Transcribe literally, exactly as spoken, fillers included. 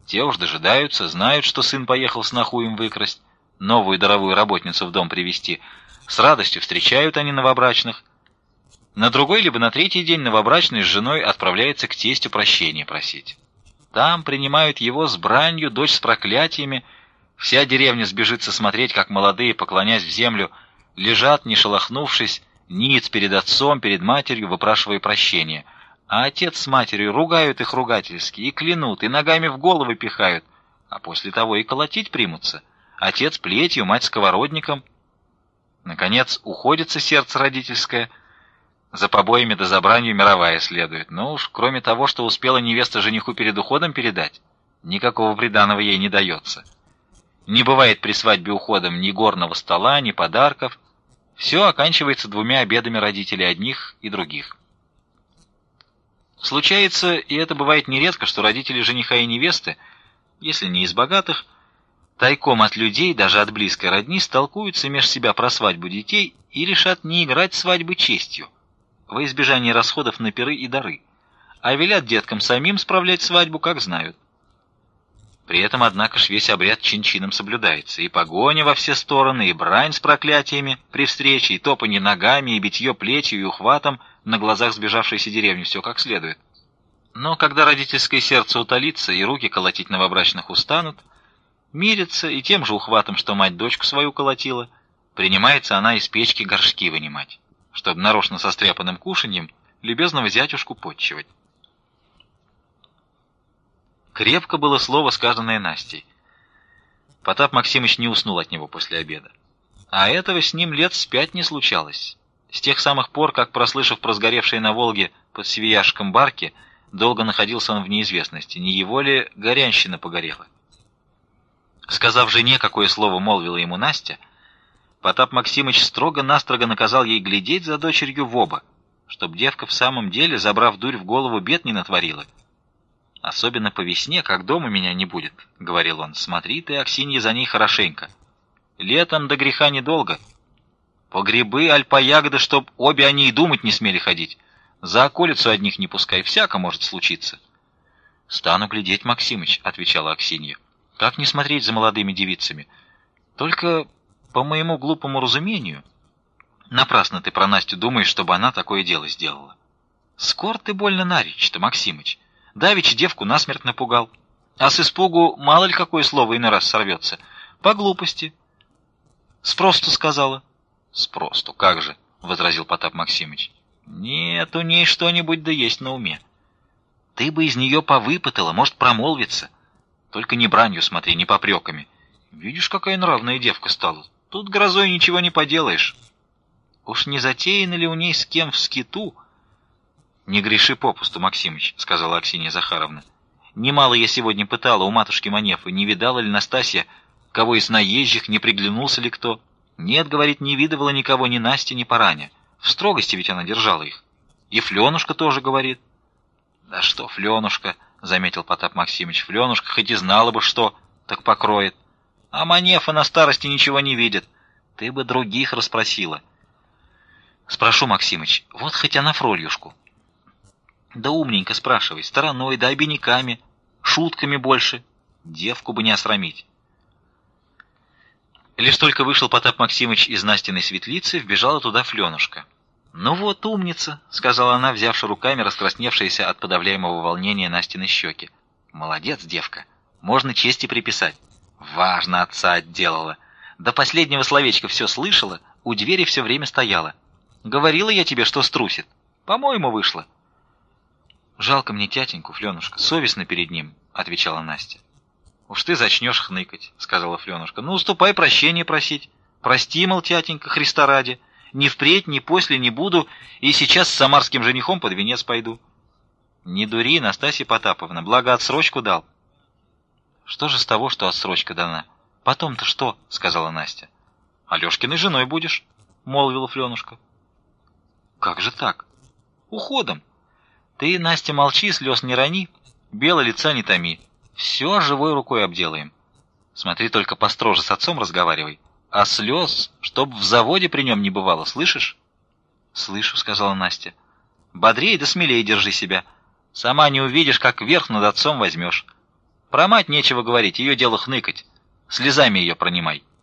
Те уж дожидаются, знают, что сын поехал сноху им выкрасть, новую даровую работницу в дом привести. С радостью встречают они новобрачных. На другой либо на третий день новобрачный с женой отправляется к тестю прощения просить. Там принимают его с бранью, дочь с проклятиями. Вся деревня сбежится смотреть, как молодые, поклонясь в землю, лежат, не шелохнувшись, ниц перед отцом, перед матерью, выпрашивая прощения. А отец с матерью ругают их ругательски, и клянут, и ногами в головы пихают, а после того и колотить примутся. Отец плетью, мать сковородником. Наконец уходится сердце родительское. За побоями да за бранью мировая следует. Но уж кроме того, что успела невеста жениху перед уходом передать, никакого приданого ей не дается. Не бывает при свадьбе уходом ни горного стола, ни подарков. Все оканчивается двумя обедами родителей одних и других. Случается, и это бывает нередко, что родители жениха и невесты, если не из богатых, тайком от людей, даже от близкой родни, столкуются меж себя про свадьбу детей и решат не играть свадьбы честью, во избежание расходов на пиры и дары, а велят деткам самим справлять свадьбу, как знают. При этом, однако ж, весь обряд чин-чином соблюдается, и погоня во все стороны, и брань с проклятиями при встрече, и топанье ногами, и битье плетью и ухватом на глазах сбежавшейся деревни, все как следует. Но когда родительское сердце утолится и руки колотить новобрачных устанут, мирится и тем же ухватом, что мать дочку свою колотила, принимается она из печки горшки вынимать, чтобы нарочно со стряпанным кушаньем любезного зятюшку потчевать. Крепко было слово, сказанное Настей. Потап Максимыч не уснул от него после обеда. А этого с ним лет с пять не случалось. С тех самых пор, как, прослышав про сгоревшие на Волге под Свияжском барки, долго находился он в неизвестности, не его ли горянщина погорела. Сказав жене, какое слово молвила ему Настя, Потап Максимыч строго-настрого наказал ей глядеть за дочерью в оба, чтоб девка в самом деле, забрав дурь в голову, бед не натворила. «Особенно по весне, как дома меня не будет», — говорил он, — «смотри ты, Аксинья, за ней хорошенько. Летом до греха недолго. По грибы, аль по ягоды, чтоб обе они и думать не смели ходить. За околицу одних не пускай, всяко может случиться». «Стану глядеть, Максимыч», — отвечала Аксинья. «Как не смотреть за молодыми девицами? Только, по моему глупому разумению, напрасно ты про Настю думаешь, чтобы она такое дело сделала. Скоро ты больно наречь-то, Максимыч. Давеча девку насмерть напугал. А с испугу мало ли какое слово иной раз сорвется. По глупости. Спросту сказала. Спросту, как же, — возразил Потап Максимыч. Нет, у ней что-нибудь да есть на уме. Ты бы из нее повыпытала, может, промолвиться. Только не бранью смотри, не попреками. Видишь, какая нравная девка стала. Тут грозой ничего не поделаешь. Уж не затеяно ли у ней с кем в скиту? «Не греши попусту, Максимыч», — сказала Аксинья Захаровна. «Немало я сегодня пытала у матушки Манефы, не видала ли Настасья, кого из наезжих, не приглянулся ли кто. Нет, говорит, не видывала никого ни Насти, ни Параня. В строгости ведь она держала их. И Фленушка тоже говорит». «Да что Фленушка», — заметил Потап Максимыч, — «Фленушка хоть и знала бы что, так покроет. А Манефа на старости ничего не видит. Ты бы других расспросила». «Спрошу, Максимыч, вот хоть она Фрольюшку». «Да умненько спрашивай, стороной, да обиняками, шутками больше. Девку бы не осрамить». Лишь только вышел Потап Максимыч из Настиной светлицы, вбежала туда Фленушка. «Ну вот, умница», — сказала она, взявши руками раскрасневшиеся от подавляемого волнения Настины щеки. «Молодец, девка, можно чести приписать. Важно отца отделала. До последнего словечка все слышала, у двери все время стояла. Говорила я тебе, что струсит. По-моему, вышло». «Жалко мне тятеньку, Фленушка, совестно перед ним», — отвечала Настя. «Уж ты зачнешь хныкать», — сказала Фленушка. «Ну, уступай прощения просить. Прости, мол, тятенька, Христа ради. Ни впредь, ни после не буду, и сейчас с самарским женихом под венец пойду». «Не дури, Настасья Потаповна, благо отсрочку дал». «Что же с того, что отсрочка дана? Потом-то что?» — сказала Настя. «Алешкиной женой будешь», — молвила Фленушка. «Как же так?» «Уходом. Ты, Настя, молчи, слез не рони, бело лица не томи. Все живой рукой обделаем. Смотри, только построже с отцом разговаривай. А слез, чтоб в заводе при нем не бывало, слышишь?» «Слышу», — сказала Настя. «Бодрее да смелее держи себя. Сама не увидишь, как верх над отцом возьмешь. Про мать нечего говорить, ее дело хныкать. Слезами ее пронимай.